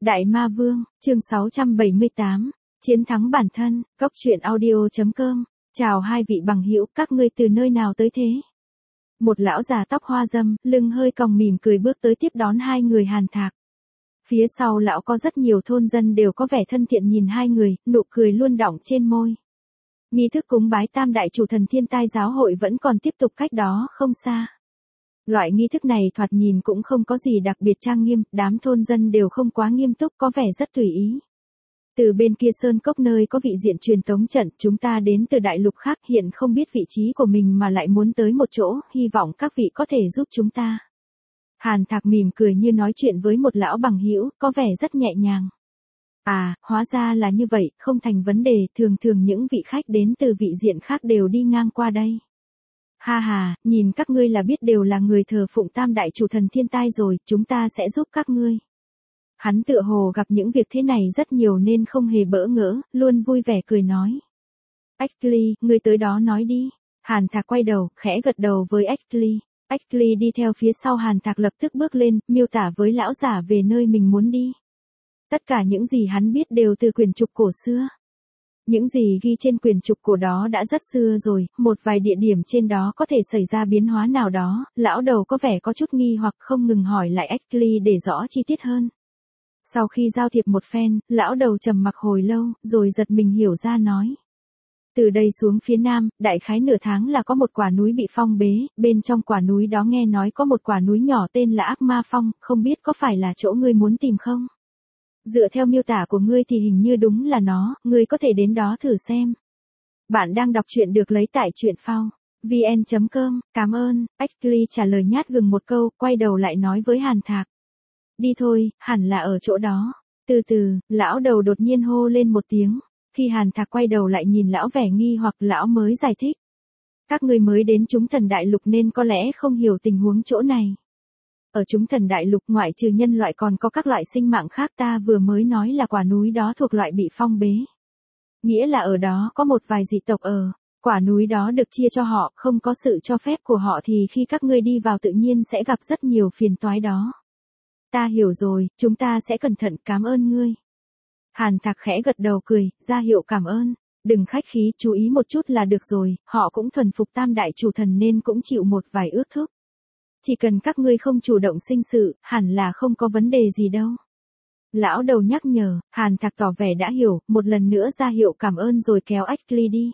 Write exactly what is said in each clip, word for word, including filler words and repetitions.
Đại Ma Vương, chương sáu trăm bảy mươi tám, chiến thắng bản thân, Cốc truyện audio chấm com. Chào hai vị bằng hữu, các ngươi từ nơi nào tới thế? Một lão già tóc hoa râm, lưng hơi còng mỉm cười bước tới tiếp đón hai người Hàn Thạc. Phía sau lão có rất nhiều thôn dân đều có vẻ thân thiện nhìn hai người, nụ cười luôn đọng trên môi. Nghi thức cúng bái tam đại chủ thần thiên tai giáo hội vẫn còn tiếp tục cách đó không xa. Loại nghi thức này thoạt nhìn cũng không có gì đặc biệt trang nghiêm, đám thôn dân đều không quá nghiêm túc, có vẻ rất tùy ý. Từ bên kia sơn cốc nơi có vị diện truyền tống trận, chúng ta đến từ đại lục khác, hiện không biết vị trí của mình mà lại muốn tới một chỗ, hy vọng các vị có thể giúp chúng ta. Hàn Thạc mỉm cười như nói chuyện với một lão bằng hữu, có vẻ rất nhẹ nhàng. À, hóa ra là như vậy, không thành vấn đề, thường thường những vị khách đến từ vị diện khác đều đi ngang qua đây. Ha ha, nhìn các ngươi là biết đều là người thờ phụng tam đại chủ thần thiên tai rồi, chúng ta sẽ giúp các ngươi. Hắn tựa hồ gặp những việc thế này rất nhiều nên không hề bỡ ngỡ, luôn vui vẻ cười nói. Ashley, ngươi tới đó nói đi. Hàn Thạc quay đầu, khẽ gật đầu với Ashley. Ashley đi theo phía sau Hàn Thạc lập tức bước lên, miêu tả với lão giả về nơi mình muốn đi. Tất cả những gì hắn biết đều từ quyển trục cổ xưa. Những gì ghi trên quyển trục cổ đó đã rất xưa rồi, một vài địa điểm trên đó có thể xảy ra biến hóa nào đó, lão đầu có vẻ có chút nghi hoặc không ngừng hỏi lại Ashley để rõ chi tiết hơn. Sau khi giao thiệp một phen, lão đầu trầm mặc hồi lâu, rồi giật mình hiểu ra nói. Từ đây xuống phía nam, đại khái nửa tháng là có một quả núi bị phong bế, bên trong quả núi đó nghe nói có một quả núi nhỏ tên là Ác Ma Phong, không biết có phải là chỗ ngươi muốn tìm không? Dựa theo miêu tả của ngươi thì hình như đúng là nó, ngươi có thể đến đó thử xem. Bạn đang đọc truyện được lấy tại truyện phao vn chấm com, cảm ơn, Ashley trả lời nhát gừng một câu, quay đầu lại nói với Hàn Thạc. Đi thôi, hẳn là ở chỗ đó. Từ từ, lão đầu đột nhiên hô lên một tiếng, khi Hàn Thạc quay đầu lại nhìn lão vẻ nghi hoặc lão mới giải thích. Các ngươi mới đến chúng thần đại lục nên có lẽ không hiểu tình huống chỗ này. Ở chúng thần đại lục ngoại trừ nhân loại còn có các loại sinh mạng khác, ta vừa mới nói là quả núi đó thuộc loại bị phong bế. Nghĩa là ở đó có một vài dị tộc ở, quả núi đó được chia cho họ, không có sự cho phép của họ thì khi các ngươi đi vào tự nhiên sẽ gặp rất nhiều phiền toái đó. Ta hiểu rồi, chúng ta sẽ cẩn thận, cảm ơn ngươi. Hàn Thạc khẽ gật đầu cười, ra hiệu cảm ơn. Đừng khách khí, chú ý một chút là được rồi, họ cũng thuần phục tam đại chủ thần nên cũng chịu một vài ước thúc. Chỉ cần các ngươi không chủ động sinh sự, hẳn là không có vấn đề gì đâu. Lão đầu nhắc nhở, Hàn Thạc tỏ vẻ đã hiểu, một lần nữa ra hiệu cảm ơn rồi kéo Ashley đi.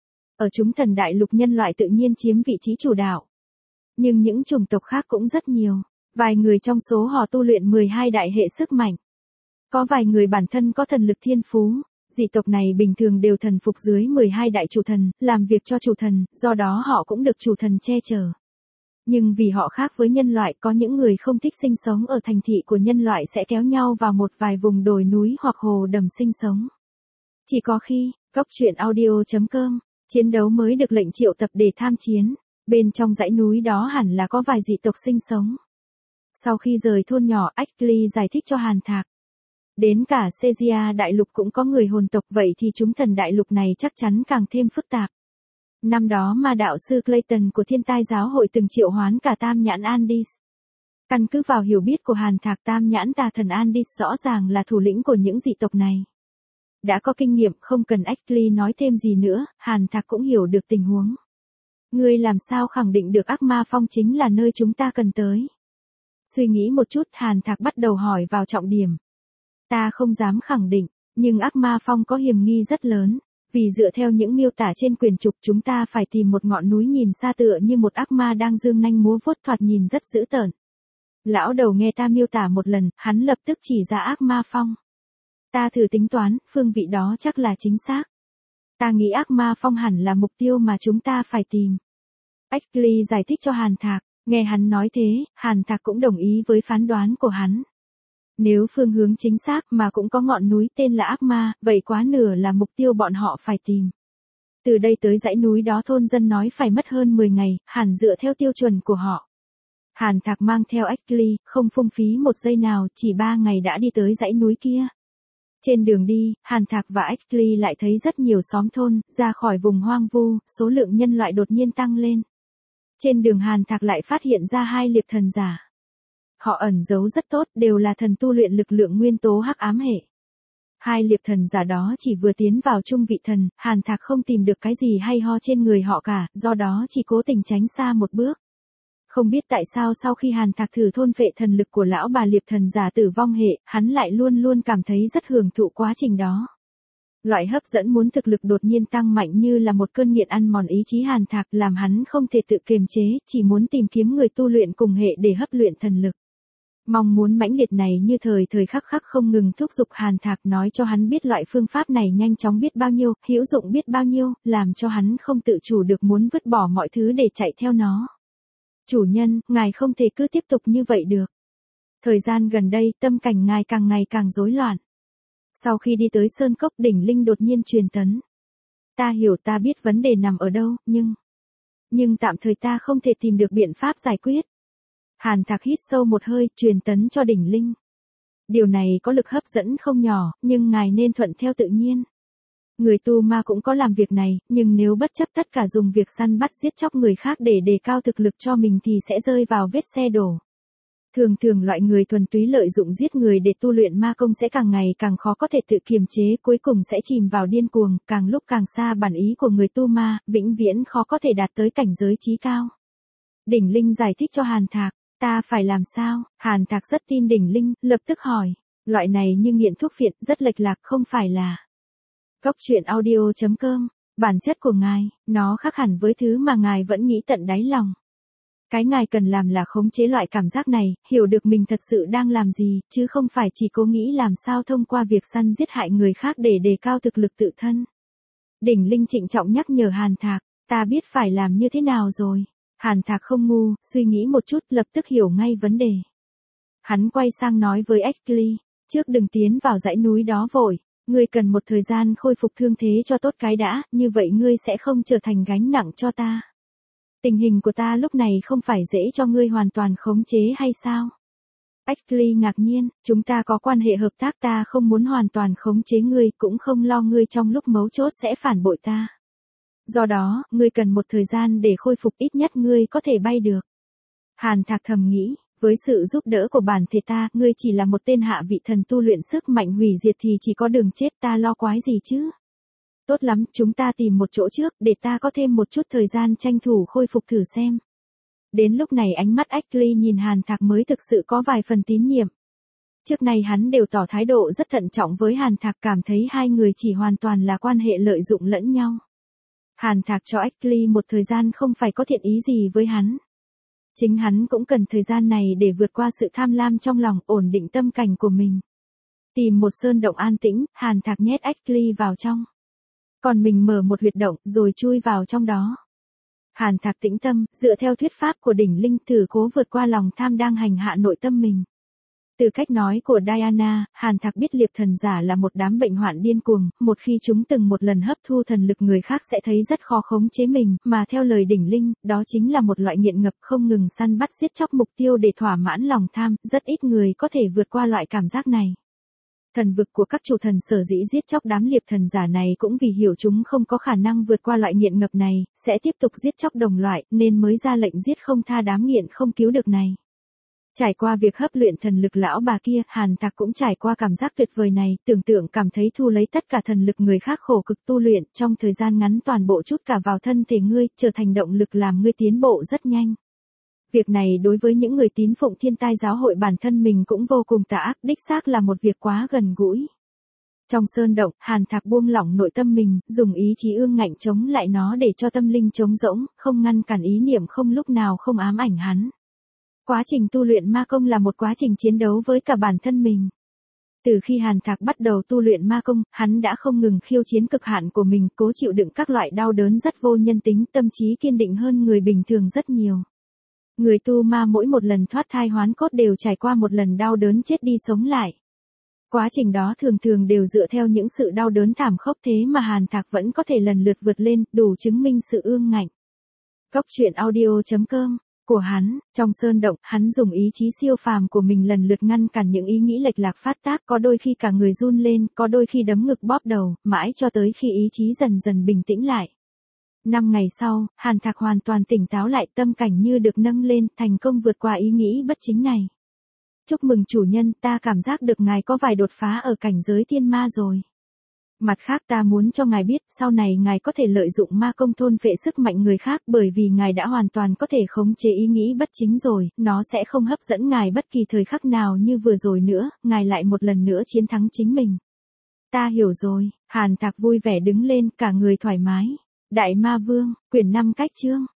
Ở chúng thần đại lục nhân loại tự nhiên chiếm vị trí chủ đạo. Nhưng những chủng tộc khác cũng rất nhiều. Vài người trong số họ tu luyện mười hai đại hệ sức mạnh. Có vài người bản thân có thần lực thiên phú. Dị tộc này bình thường đều thần phục dưới mười hai đại chủ thần, làm việc cho chủ thần, do đó họ cũng được chủ thần che chở. Nhưng vì họ khác với nhân loại, có những người không thích sinh sống ở thành thị của nhân loại sẽ kéo nhau vào một vài vùng đồi núi hoặc hồ đầm sinh sống. Chỉ có khi, Cốc truyện audio chấm com, chiến đấu mới được lệnh triệu tập để tham chiến. Bên trong dãy núi đó hẳn là có vài dị tộc sinh sống. Sau khi rời thôn nhỏ, Ashley giải thích cho Hàn Thạc. Đến cả Caesarea đại lục cũng có người hồn tộc, vậy thì chúng thần đại lục này chắc chắn càng thêm phức tạp. Năm đó mà đạo sư Clayton của thiên tai giáo hội từng triệu hoán cả tam nhãn Andis. Căn cứ vào hiểu biết của Hàn Thạc, tam nhãn tà thần Andis rõ ràng là thủ lĩnh của những dị tộc này. Đã có kinh nghiệm, không cần Ashley nói thêm gì nữa, Hàn Thạc cũng hiểu được tình huống. Ngươi làm sao khẳng định được Ác Ma Phong chính là nơi chúng ta cần tới? Suy nghĩ một chút, Hàn Thạc bắt đầu hỏi vào trọng điểm. Ta không dám khẳng định, nhưng Ác Ma Phong có hiểm nghi rất lớn. Vì dựa theo những miêu tả trên quyển trục chúng ta phải tìm một ngọn núi nhìn xa tựa như một ác ma đang giương nanh múa vuốt, thoạt nhìn rất dữ tợn. Lão đầu nghe ta miêu tả một lần, hắn lập tức chỉ ra Ác Ma Phong. Ta thử tính toán, phương vị đó chắc là chính xác. Ta nghĩ Ác Ma Phong hẳn là mục tiêu mà chúng ta phải tìm. Ashley giải thích cho Hàn Thạc, nghe hắn nói thế, Hàn Thạc cũng đồng ý với phán đoán của hắn. Nếu phương hướng chính xác mà cũng có ngọn núi tên là Ác Ma, vậy quá nửa là mục tiêu bọn họ phải tìm. Từ đây tới dãy núi đó thôn dân nói phải mất hơn mười ngày, hẳn dựa theo tiêu chuẩn của họ. Hàn Thạc mang theo Ashley, không phung phí một giây nào, chỉ ba ngày đã đi tới dãy núi kia. Trên đường đi, Hàn Thạc và Ashley lại thấy rất nhiều xóm thôn, ra khỏi vùng hoang vu, số lượng nhân loại đột nhiên tăng lên. Trên đường Hàn Thạc lại phát hiện ra hai liệp thần giả. Họ ẩn giấu rất tốt, đều là thần tu luyện lực lượng nguyên tố hắc ám hệ. Hai liệp thần giả đó chỉ vừa tiến vào trung vị thần, Hàn Thạc không tìm được cái gì hay ho trên người họ cả, do đó chỉ cố tình tránh xa một bước. Không biết tại sao sau khi Hàn Thạc thử thôn phệ thần lực của lão bà liệp thần giả tử vong hệ, hắn lại luôn luôn cảm thấy rất hưởng thụ quá trình đó. Loại hấp dẫn muốn thực lực đột nhiên tăng mạnh như là một cơn nghiện ăn mòn ý chí Hàn Thạc, làm hắn không thể tự kiềm chế, chỉ muốn tìm kiếm người tu luyện cùng hệ để hấp luyện thần lực. Mong muốn mãnh liệt này như thời thời khắc khắc không ngừng thúc giục Hàn Thạc, nói cho hắn biết loại phương pháp này nhanh chóng biết bao nhiêu, hữu dụng biết bao nhiêu, làm cho hắn không tự chủ được muốn vứt bỏ mọi thứ để chạy theo nó. Chủ nhân, ngài không thể cứ tiếp tục như vậy được. Thời gian gần đây, tâm cảnh ngài càng ngày càng rối loạn. Sau khi đi tới Sơn Cốc, Đỉnh Linh đột nhiên truyền tấn. Ta hiểu, ta biết vấn đề nằm ở đâu, nhưng... Nhưng tạm thời ta không thể tìm được biện pháp giải quyết. Hàn Thạc hít sâu một hơi, truyền tấn cho Đỉnh Linh. Điều này có lực hấp dẫn không nhỏ, nhưng ngài nên thuận theo tự nhiên. Người tu ma cũng có làm việc này, nhưng nếu bất chấp tất cả dùng việc săn bắt giết chóc người khác để đề cao thực lực cho mình thì sẽ rơi vào vết xe đổ. Thường thường loại người thuần túy lợi dụng giết người để tu luyện ma công sẽ càng ngày càng khó có thể tự kiềm chế, cuối cùng sẽ chìm vào điên cuồng, càng lúc càng xa bản ý của người tu ma, vĩnh viễn khó có thể đạt tới cảnh giới chí cao. Đỉnh Linh giải thích cho Hàn Thạc, ta phải làm sao? Hàn Thạc rất tin Đỉnh Linh, lập tức hỏi, loại này như nghiện thuốc phiện, rất lệch lạc không phải là. Góc truyện audio chấm com, bản chất của ngài, nó khác hẳn với thứ mà ngài vẫn nghĩ tận đáy lòng. Cái ngài cần làm là khống chế loại cảm giác này, hiểu được mình thật sự đang làm gì, chứ không phải chỉ cố nghĩ làm sao thông qua việc săn giết hại người khác để đề cao thực lực tự thân. Đỉnh Linh trịnh trọng nhắc nhở Hàn Thạc, ta biết phải làm như thế nào rồi. Hàn Thạc không ngu, suy nghĩ một chút, lập tức hiểu ngay vấn đề. Hắn quay sang nói với Ashley, trước đừng tiến vào dãy núi đó vội, ngươi cần một thời gian khôi phục thương thế cho tốt cái đã, như vậy ngươi sẽ không trở thành gánh nặng cho ta. Tình hình của ta lúc này không phải dễ cho ngươi hoàn toàn khống chế hay sao? Ashley ngạc nhiên, chúng ta có quan hệ hợp tác, ta không muốn hoàn toàn khống chế ngươi, cũng không lo ngươi trong lúc mấu chốt sẽ phản bội ta. Do đó, ngươi cần một thời gian để khôi phục, ít nhất ngươi có thể bay được. Hàn Thạc thầm nghĩ, với sự giúp đỡ của bản thể ta, ngươi chỉ là một tên hạ vị thần tu luyện sức mạnh hủy diệt thì chỉ có đường chết, ta lo quái gì chứ? Tốt lắm, chúng ta tìm một chỗ trước, để ta có thêm một chút thời gian tranh thủ khôi phục thử xem. Đến lúc này ánh mắt Ashley nhìn Hàn Thạc mới thực sự có vài phần tín nhiệm. Trước nay hắn đều tỏ thái độ rất thận trọng với Hàn Thạc, cảm thấy hai người chỉ hoàn toàn là quan hệ lợi dụng lẫn nhau. Hàn Thạc cho Ashley một thời gian không phải có thiện ý gì với hắn. Chính hắn cũng cần thời gian này để vượt qua sự tham lam trong lòng, ổn định tâm cảnh của mình. Tìm một sơn động an tĩnh, Hàn Thạc nhét Ashley vào trong. Còn mình mở một huyệt động, rồi chui vào trong đó. Hàn Thạc tĩnh tâm, dựa theo thuyết pháp của Đỉnh Linh, thử cố vượt qua lòng tham đang hành hạ nội tâm mình. Từ cách nói của Diana, Hàn Thạc biết liệp thần giả là một đám bệnh hoạn điên cuồng, một khi chúng từng một lần hấp thu thần lực người khác sẽ thấy rất khó khống chế mình, mà theo lời Đỉnh Linh, đó chính là một loại nghiện ngập không ngừng săn bắt giết chóc mục tiêu để thỏa mãn lòng tham, rất ít người có thể vượt qua loại cảm giác này. Thần vực của các chủ thần sở dĩ giết chóc đám liệp thần giả này cũng vì hiểu chúng không có khả năng vượt qua loại nghiện ngập này, sẽ tiếp tục giết chóc đồng loại, nên mới ra lệnh giết không tha đám nghiện không cứu được này. Trải qua việc hấp luyện thần lực lão bà kia, Hàn Thạc cũng trải qua cảm giác tuyệt vời này, tưởng tượng cảm thấy thu lấy tất cả thần lực người khác khổ cực tu luyện, trong thời gian ngắn toàn bộ chút cả vào thân thể ngươi, trở thành động lực làm ngươi tiến bộ rất nhanh. Việc này đối với những người tín phụng thiên tai giáo hội bản thân mình cũng vô cùng tà ác, đích xác là một việc quá gần gũi. Trong sơn động, Hàn Thạc buông lỏng nội tâm mình, dùng ý chí ương ngạnh chống lại nó để cho tâm linh trống rỗng, không ngăn cản ý niệm không lúc nào không ám ảnh hắn. Quá trình tu luyện ma công là một quá trình chiến đấu với cả bản thân mình. Từ khi Hàn Thạc bắt đầu tu luyện ma công, hắn đã không ngừng khiêu chiến cực hạn của mình, cố chịu đựng các loại đau đớn rất vô nhân tính, tâm trí kiên định hơn người bình thường rất nhiều. Người tu ma mỗi một lần thoát thai hoán cốt đều trải qua một lần đau đớn chết đi sống lại. Quá trình đó thường thường đều dựa theo những sự đau đớn thảm khốc, thế mà Hàn Thạc vẫn có thể lần lượt vượt lên, đủ chứng minh sự ương ngạnh. Góc truyện audio chấm com của hắn, trong sơn động, hắn dùng ý chí siêu phàm của mình lần lượt ngăn cản những ý nghĩ lệch lạc phát tác, có đôi khi cả người run lên, có đôi khi đấm ngực bóp đầu, mãi cho tới khi ý chí dần dần bình tĩnh lại. Năm ngày sau, Hàn Thạc hoàn toàn tỉnh táo lại, tâm cảnh như được nâng lên, thành công vượt qua ý nghĩ bất chính này. Chúc mừng chủ nhân, ta cảm giác được ngài có vài đột phá ở cảnh giới thiên ma rồi. Mặt khác ta muốn cho ngài biết, sau này ngài có thể lợi dụng ma công thôn phệ sức mạnh người khác bởi vì ngài đã hoàn toàn có thể khống chế ý nghĩ bất chính rồi, nó sẽ không hấp dẫn ngài bất kỳ thời khắc nào như vừa rồi nữa, ngài lại một lần nữa chiến thắng chính mình. Ta hiểu rồi, Hàn Thạc vui vẻ đứng lên, cả người thoải mái. Đại Ma Vương, quyển năm cách chương.